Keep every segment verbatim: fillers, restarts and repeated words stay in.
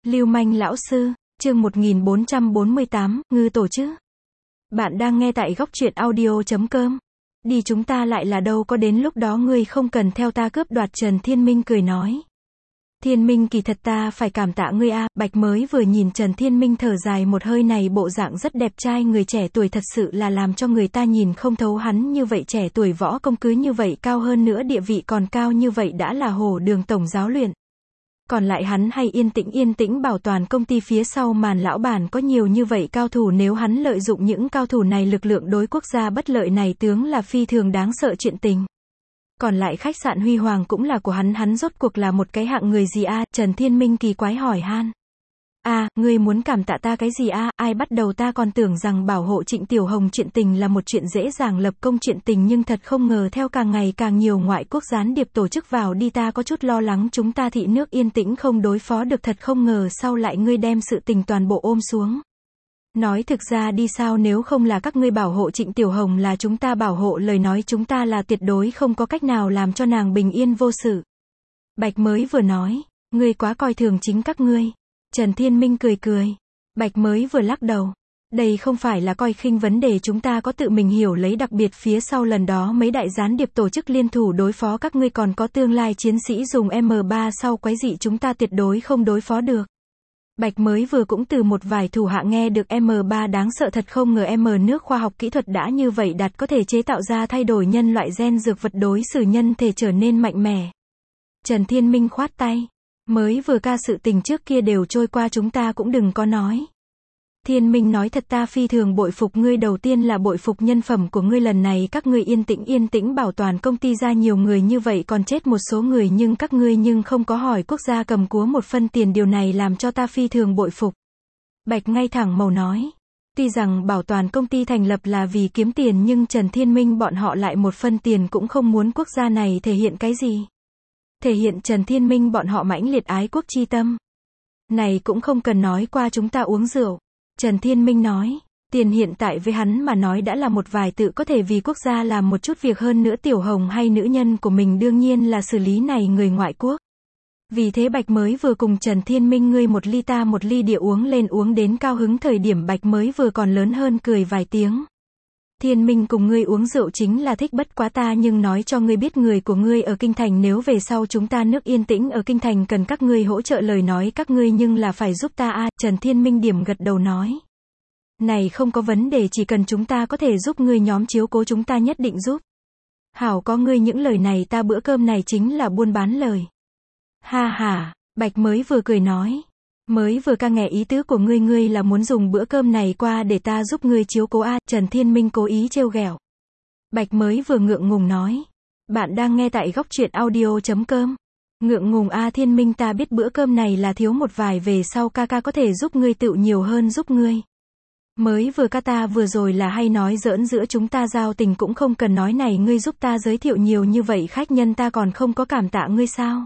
Lưu manh lão sư, chương một nghìn bốn trăm bốn mươi tám, ngư tổ chứ. Bạn đang nghe tại góc truyện audio chấm com. Đi chúng ta lại là đâu có đến lúc đó ngươi không cần theo ta cướp đoạt. Trần Thiên Minh cười nói. Thiên Minh kỳ thật ta phải cảm tạ ngươi a. Bạch mới vừa nhìn Trần Thiên Minh thở dài một hơi, này bộ dạng rất đẹp trai người trẻ tuổi thật sự là làm cho người ta nhìn không thấu. Hắn như vậy trẻ tuổi, võ công cứ như vậy cao, hơn nữa địa vị còn cao như vậy, đã là Hổ Đường tổng giáo luyện. Còn lại hắn hay yên tĩnh yên tĩnh bảo toàn công ty, phía sau màn lão bản có nhiều như vậy cao thủ, nếu hắn lợi dụng những cao thủ này, lực lượng đối quốc gia bất lợi này tướng là phi thường đáng sợ chuyện tình. Còn lại khách sạn Huy Hoàng cũng là của hắn, hắn rốt cuộc là một cái hạng người gì a? Trần Thiên Minh kỳ quái hỏi han. A, ngươi muốn cảm tạ ta cái gì a? Ai bắt đầu, ta còn tưởng rằng bảo hộ Trịnh Tiểu Hồng chuyện tình là một chuyện dễ dàng lập công chuyện tình, nhưng thật không ngờ theo càng ngày càng nhiều ngoại quốc gián điệp tổ chức vào đi, ta có chút lo lắng chúng ta thị nước yên tĩnh không đối phó được, thật không ngờ sau lại ngươi đem sự tình toàn bộ ôm xuống. Nói thực ra đi, sao nếu không là các ngươi bảo hộ Trịnh Tiểu Hồng là chúng ta bảo hộ, lời nói chúng ta là tuyệt đối không có cách nào làm cho nàng bình yên vô sự. Bạch mới vừa nói, ngươi quá coi thường chính các ngươi. Trần Thiên Minh cười cười. Bạch mới vừa lắc đầu. Đây không phải là coi khinh vấn đề, chúng ta có tự mình hiểu lấy, đặc biệt phía sau lần đó mấy đại gián điệp tổ chức liên thủ đối phó các ngươi, còn có tương lai chiến sĩ dùng M ba sau quái dị, chúng ta tuyệt đối không đối phó được. Bạch mới vừa cũng từ một vài thủ hạ nghe được M ba đáng sợ thật, không ngờ M nước khoa học kỹ thuật đã như vậy đạt, có thể chế tạo ra thay đổi nhân loại gen dược vật, đối xử nhân thể trở nên mạnh mẽ. Trần Thiên Minh khoát tay. Mới vừa ca sự tình trước kia đều trôi qua, chúng ta cũng đừng có nói. Thiên Minh nói thật, ta phi thường bội phục ngươi, đầu tiên là bội phục nhân phẩm của ngươi, lần này các ngươi yên tĩnh yên tĩnh bảo toàn công ty ra nhiều người như vậy, còn chết một số người, nhưng các ngươi nhưng không có hỏi quốc gia cầm cúa một phân tiền, điều này làm cho ta phi thường bội phục. Bạch ngay thẳng màu nói. Tuy rằng bảo toàn công ty thành lập là vì kiếm tiền, nhưng Trần Thiên Minh bọn họ lại một phân tiền cũng không muốn, quốc gia này thể hiện cái gì? Thể hiện Trần Thiên Minh bọn họ mãnh liệt ái quốc chi tâm. Này cũng không cần nói qua chúng ta uống rượu. Trần Thiên Minh nói, tiền hiện tại với hắn mà nói đã là một vài tự, có thể vì quốc gia làm một chút việc, hơn nữa Tiểu Hồng hay nữ nhân của mình đương nhiên là xử lý này người ngoại quốc. Vì thế Bạch mới vừa cùng Trần Thiên Minh ngươi một ly ta một ly địa uống lên, uống đến cao hứng thời điểm Bạch mới vừa còn lớn hơn cười vài tiếng. Thiên Minh cùng ngươi uống rượu chính là thích, bất quá ta nhưng nói cho ngươi biết, người của ngươi ở Kinh Thành, nếu về sau chúng ta nước yên tĩnh ở Kinh Thành cần các ngươi hỗ trợ, lời nói các ngươi nhưng là phải giúp ta a. Trần Thiên Minh điểm gật đầu nói. Này không có vấn đề, chỉ cần chúng ta có thể giúp ngươi nhóm chiếu cố chúng ta nhất định giúp. Hảo, có ngươi những lời này ta bữa cơm này chính là buôn bán lời. Ha ha, Bạch mới vừa cười nói. Mới vừa ca nghe ý tứ của ngươi, ngươi là muốn dùng bữa cơm này qua để ta giúp ngươi chiếu cố a. Trần Thiên Minh cố ý trêu ghẹo. Bạch mới vừa ngượng ngùng nói. Bạn đang nghe tại góc truyện audio chấm com. Ngượng ngùng a? Thiên Minh, ta biết bữa cơm này là thiếu một vài, về sau ca ca có thể giúp ngươi tựu nhiều hơn giúp ngươi. Mới vừa ca ta vừa rồi là hay nói giỡn, giữa chúng ta giao tình cũng không cần nói, này ngươi giúp ta giới thiệu nhiều như vậy khách nhân, ta còn không có cảm tạ ngươi sao?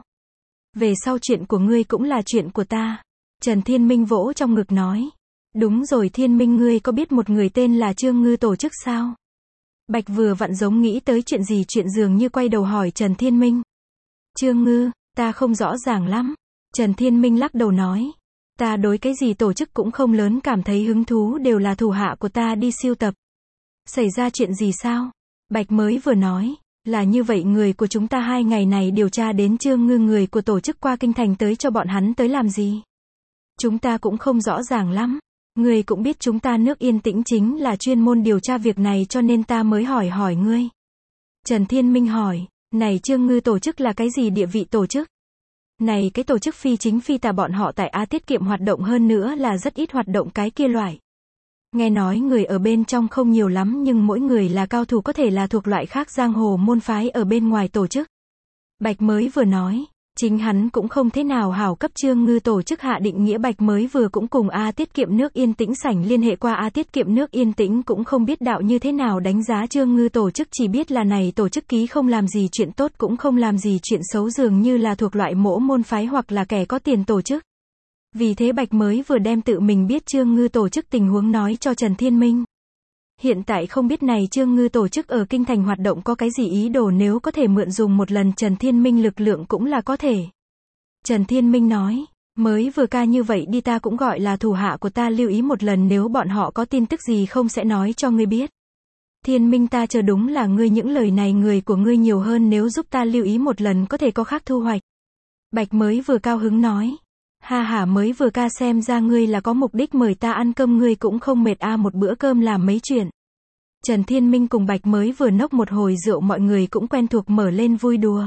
Về sau chuyện của ngươi cũng là chuyện của ta. Trần Thiên Minh vỗ trong ngực nói. Đúng rồi Thiên Minh, ngươi có biết một người tên là Trương Ngư tổ chức sao? Bạch vừa vặn giống nghĩ tới chuyện gì chuyện, dường như quay đầu hỏi Trần Thiên Minh. Trương Ngư, ta không rõ ràng lắm. Trần Thiên Minh lắc đầu nói. Ta đối cái gì tổ chức cũng không lớn cảm thấy hứng thú, đều là thủ hạ của ta đi siêu tập. Xảy ra chuyện gì sao? Bạch mới vừa nói. Là như vậy, người của chúng ta hai ngày này điều tra đến Trương Ngư, người của tổ chức qua Kinh Thành tới, cho bọn hắn tới làm gì? Chúng ta cũng không rõ ràng lắm. Ngươi cũng biết chúng ta nước yên tĩnh chính là chuyên môn điều tra việc này, cho nên ta mới hỏi hỏi ngươi. Trần Thiên Minh hỏi, này Trương Ngư tổ chức là cái gì địa vị tổ chức? Này cái tổ chức phi chính phi tà, bọn họ tại A tiết kiệm hoạt động, hơn nữa là rất ít hoạt động cái kia loại. Nghe nói người ở bên trong không nhiều lắm, nhưng mỗi người là cao thủ, có thể là thuộc loại khác giang hồ môn phái ở bên ngoài tổ chức. Bạch mới vừa nói. Chính hắn cũng không thế nào hảo cấp Trương Ngư tổ chức hạ định nghĩa. Bạch mới vừa cũng cùng A tiết kiệm nước yên tĩnh sảnh liên hệ qua, A tiết kiệm nước yên tĩnh cũng không biết đạo như thế nào đánh giá Trương Ngư tổ chức, chỉ biết là này tổ chức ký không làm gì chuyện tốt, cũng không làm gì chuyện xấu, dường như là thuộc loại mỗ môn phái hoặc là kẻ có tiền tổ chức. Vì thế Bạch mới vừa đem tự mình biết Trương Ngư tổ chức tình huống nói cho Trần Thiên Minh. Hiện tại không biết này Trương Ngư tổ chức ở Kinh Thành hoạt động có cái gì ý đồ, nếu có thể mượn dùng một lần Trần Thiên Minh lực lượng cũng là có thể. Trần Thiên Minh nói, Mới vừa ca như vậy đi, ta cũng gọi là thủ hạ của ta lưu ý một lần, nếu bọn họ có tin tức gì không sẽ nói cho ngươi biết. Thiên Minh, ta chờ đúng là ngươi, những lời này người của ngươi nhiều hơn, nếu giúp ta lưu ý một lần có thể có khác thu hoạch. Bạch mới vừa cao hứng nói. Ha ha, mới vừa ca, xem ra ngươi là có mục đích mời ta ăn cơm, ngươi cũng không mệt a, à, một bữa cơm làm mấy chuyện. Trần Thiên Minh cùng Bạch mới vừa nốc một hồi rượu, mọi người cũng quen thuộc mở lên vui đùa.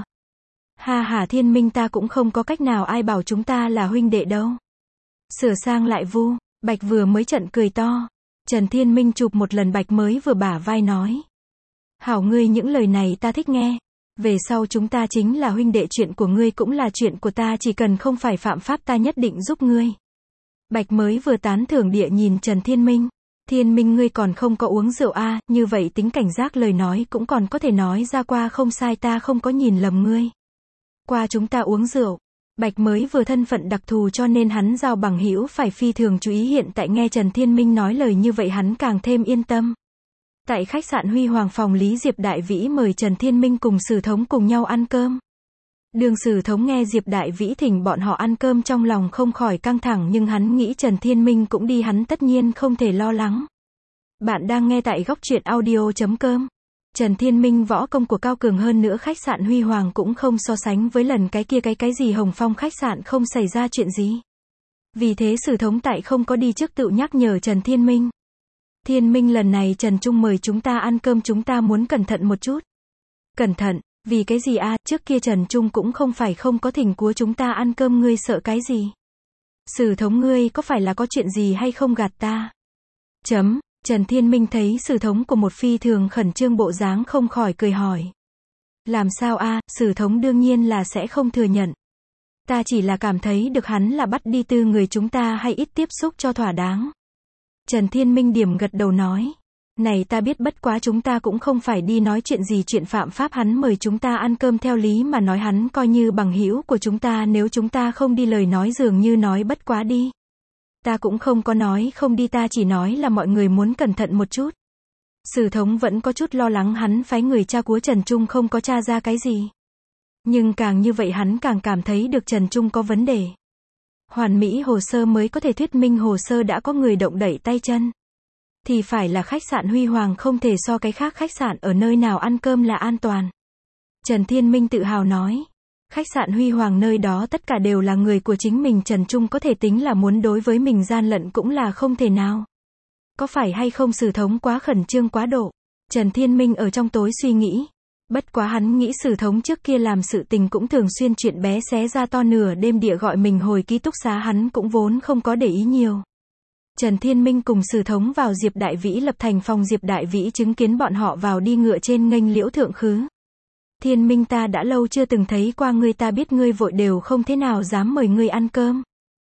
Ha ha, Thiên Minh, ta cũng không có cách nào, ai bảo chúng ta là huynh đệ đâu. Sửa sang lại vu, Bạch vừa mới trận cười to. Trần Thiên Minh chụp một lần Bạch mới vừa bả vai nói. Hảo ngươi, những lời này ta thích nghe. Về sau chúng ta chính là huynh đệ, chuyện của ngươi cũng là chuyện của ta, chỉ cần không phải phạm pháp ta nhất định giúp ngươi. Bạch mới vừa tán thưởng địa nhìn Trần Thiên Minh. Thiên Minh, ngươi còn không có uống rượu a, à, như vậy tính cảnh giác, lời nói cũng còn có thể nói ra, qua không sai, ta không có nhìn lầm ngươi. Qua chúng ta uống rượu. Bạch mới vừa thân phận đặc thù cho nên hắn giao bằng hữu phải phi thường chú ý, hiện tại nghe Trần Thiên Minh nói lời như vậy hắn càng thêm yên tâm. Tại khách sạn Huy Hoàng phòng, Lý Diệp Đại Vĩ mời Trần Thiên Minh cùng Sử Thống cùng nhau ăn cơm. Đường Sử Thống nghe Diệp Đại Vĩ thỉnh bọn họ ăn cơm trong lòng không khỏi căng thẳng, nhưng hắn nghĩ Trần Thiên Minh cũng đi, hắn tất nhiên không thể lo lắng. Bạn đang nghe tại góc truyện audio chấm com. Trần Thiên Minh võ công của cao cường, hơn nữa khách sạn Huy Hoàng cũng không so sánh với lần cái kia cái cái gì Hồng Phong khách sạn không xảy ra chuyện gì. Vì thế Sử Thống tại không có đi trước tự nhắc nhở Trần Thiên Minh. Thiên Minh, lần này Trần Trung mời chúng ta ăn cơm, chúng ta muốn cẩn thận một chút. Cẩn thận, vì cái gì a, à, trước kia Trần Trung cũng không phải không có thỉnh của chúng ta ăn cơm, ngươi sợ cái gì? Sử Thống, ngươi có phải là có chuyện gì hay không gạt ta? Chấm, Trần Thiên Minh thấy Sử Thống của một phi thường khẩn trương bộ dáng không khỏi cười hỏi. Làm sao a, à, Sử Thống đương nhiên là sẽ không thừa nhận. Ta chỉ là cảm thấy được hắn là bắt đi tư người chúng ta, hay ít tiếp xúc cho thỏa đáng. Trần Thiên Minh điểm gật đầu nói. Này ta biết, bất quá chúng ta cũng không phải đi nói chuyện gì chuyện phạm pháp, hắn mời chúng ta ăn cơm, theo lý mà nói hắn coi như bằng hữu của chúng ta, nếu chúng ta không đi lời nói dường như nói bất quá đi. Ta cũng không có nói không đi, ta chỉ nói là mọi người muốn cẩn thận một chút. Sử Thống vẫn có chút lo lắng, hắn phái người tra của Trần Trung không có tra ra cái gì. Nhưng càng như vậy hắn càng cảm thấy được Trần Trung có vấn đề. Hoàn mỹ hồ sơ mới có thể thuyết minh hồ sơ đã có người động đẩy tay chân. Thì phải là khách sạn Huy Hoàng, không thể so cái khác khách sạn ở nơi nào ăn cơm là an toàn. Trần Thiên Minh tự hào nói. Khách sạn Huy Hoàng nơi đó tất cả đều là người của chính mình, Trần Trung có thể tính là muốn đối với mình gian lận cũng là không thể nào. Có phải hay không Sử Thống quá khẩn trương quá độ? Trần Thiên Minh ở trong tối suy nghĩ. Bất quá hắn nghĩ Sử Thống trước kia làm sự tình cũng thường xuyên chuyện bé xé ra to, nửa đêm địa gọi mình hồi ký túc xá, hắn cũng vốn không có để ý nhiều. Trần Thiên Minh cùng Sử Thống vào Diệp Đại Vĩ lập thành phòng, Diệp Đại Vĩ chứng kiến bọn họ vào đi ngựa trên nghênh liễu thượng khứ. Thiên Minh, ta đã lâu chưa từng thấy qua ngươi, ta biết ngươi vội đều không thế nào dám mời ngươi ăn cơm.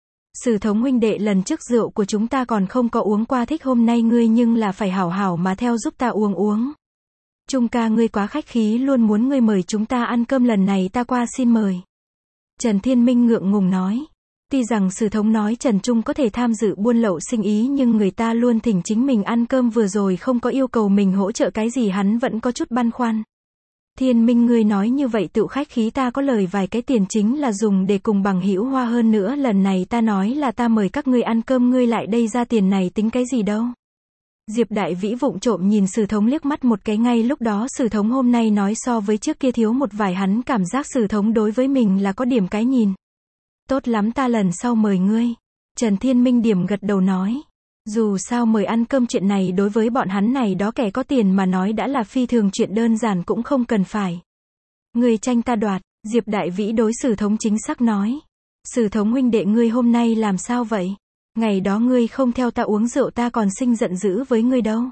Sử Thống huynh đệ, lần trước rượu của chúng ta còn không có uống qua, thích hôm nay ngươi nhưng là phải hảo hảo mà theo giúp ta uống uống. Trung ca, ngươi quá khách khí, luôn muốn ngươi mời chúng ta ăn cơm, lần này ta qua xin mời. Trần Thiên Minh ngượng ngùng nói. Tuy rằng Sử Thống nói Trần Trung có thể tham dự buôn lậu sinh ý, nhưng người ta luôn thỉnh chính mình ăn cơm, vừa rồi không có yêu cầu mình hỗ trợ cái gì, hắn vẫn có chút băn khoăn. Thiên Minh, ngươi nói như vậy tự khách khí, ta có lời vài cái tiền chính là dùng để cùng bằng hữu hoa, hơn nữa lần này ta nói là ta mời các ngươi ăn cơm, ngươi lại đây ra tiền này tính cái gì đâu. Diệp Đại Vĩ vụng trộm nhìn Sử Thống liếc mắt một cái, ngay lúc đó Sử Thống hôm nay nói so với trước kia thiếu một vài, hắn cảm giác Sử Thống đối với mình là có điểm cái nhìn. Tốt lắm, ta lần sau mời ngươi. Trần Thiên Minh điểm gật đầu nói. Dù sao mời ăn cơm chuyện này đối với bọn hắn này đó kẻ có tiền mà nói đã là phi thường chuyện đơn giản, cũng không cần phải ngươi tranh ta đoạt. Diệp Đại Vĩ đối Sử Thống chính xác nói. Sử Thống huynh đệ, ngươi hôm nay làm sao vậy? Ngày đó ngươi không theo ta uống rượu, ta còn sinh giận dữ với ngươi đâu.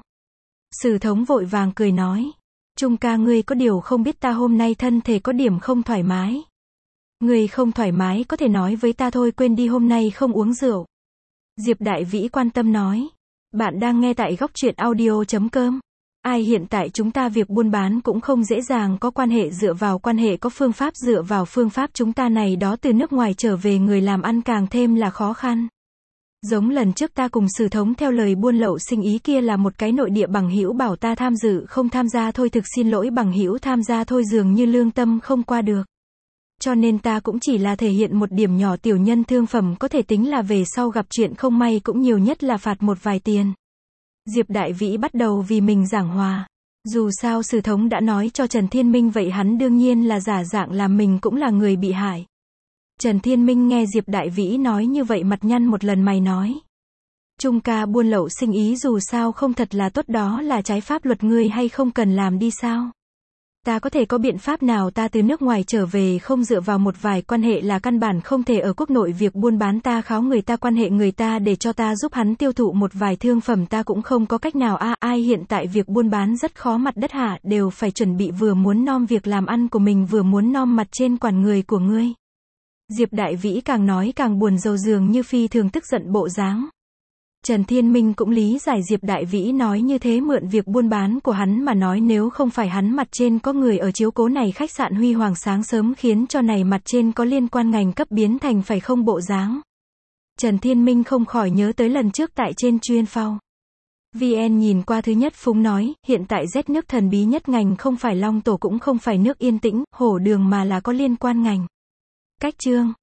Sử Thống vội vàng cười nói. Trung ca, ngươi có điều không biết, ta hôm nay thân thể có điểm không thoải mái. Ngươi không thoải mái có thể nói với ta thôi, quên đi, hôm nay không uống rượu. Diệp Đại Vĩ quan tâm nói. Bạn đang nghe tại góc truyện audio chấm com. Ai, hiện tại chúng ta việc buôn bán cũng không dễ dàng, có quan hệ dựa vào quan hệ, có phương pháp dựa vào phương pháp, chúng ta này đó từ nước ngoài trở về người làm ăn càng thêm là khó khăn. Giống lần trước ta cùng Sử Thống theo lời buôn lậu sinh ý kia là một cái nội địa bằng hữu bảo ta tham dự không tham gia thôi, thực xin lỗi bằng hữu, tham gia thôi, dường như lương tâm không qua được. Cho nên ta cũng chỉ là thể hiện một điểm nhỏ tiểu nhân thương phẩm, có thể tính là về sau gặp chuyện không may cũng nhiều nhất là phạt một vài tiền. Diệp Đại Vĩ bắt đầu vì mình giảng hòa. Dù sao Sử Thống đã nói cho Trần Thiên Minh vậy hắn đương nhiên là giả dạng làm mình cũng là người bị hại. Trần Thiên Minh nghe Diệp Đại Vĩ nói như vậy mặt nhăn một lần mày nói. Trung ca buôn lậu sinh ý dù sao không thật là tốt, đó là trái pháp luật, ngươi hay không cần làm đi sao? Ta có thể có biện pháp nào? Ta từ nước ngoài trở về không dựa vào một vài quan hệ là căn bản không thể ở quốc nội việc buôn bán, ta kháo người ta quan hệ người ta để cho ta giúp hắn tiêu thụ một vài thương phẩm ta cũng không có cách nào a à, ai hiện tại việc buôn bán rất khó, mặt đất hạ đều phải chuẩn bị, vừa muốn nom việc làm ăn của mình vừa muốn nom mặt trên quản người của ngươi. Diệp Đại Vĩ càng nói càng buồn rầu, dường như phi thường tức giận bộ dáng. Trần Thiên Minh cũng lý giải Diệp Đại Vĩ nói như thế mượn việc buôn bán của hắn mà nói, nếu không phải hắn mặt trên có người ở chiếu cố này khách sạn huy hoàng sáng sớm khiến cho này mặt trên có liên quan ngành cấp biến thành phải không bộ dáng. Trần Thiên Minh không khỏi nhớ tới lần trước tại trên chuyên phao. vê en nhìn qua thứ nhất phúng nói, hiện tại Z nước thần bí nhất ngành không phải Long Tổ cũng không phải nước Yên Tĩnh, Hổ Đường mà là có liên quan ngành. Cách chương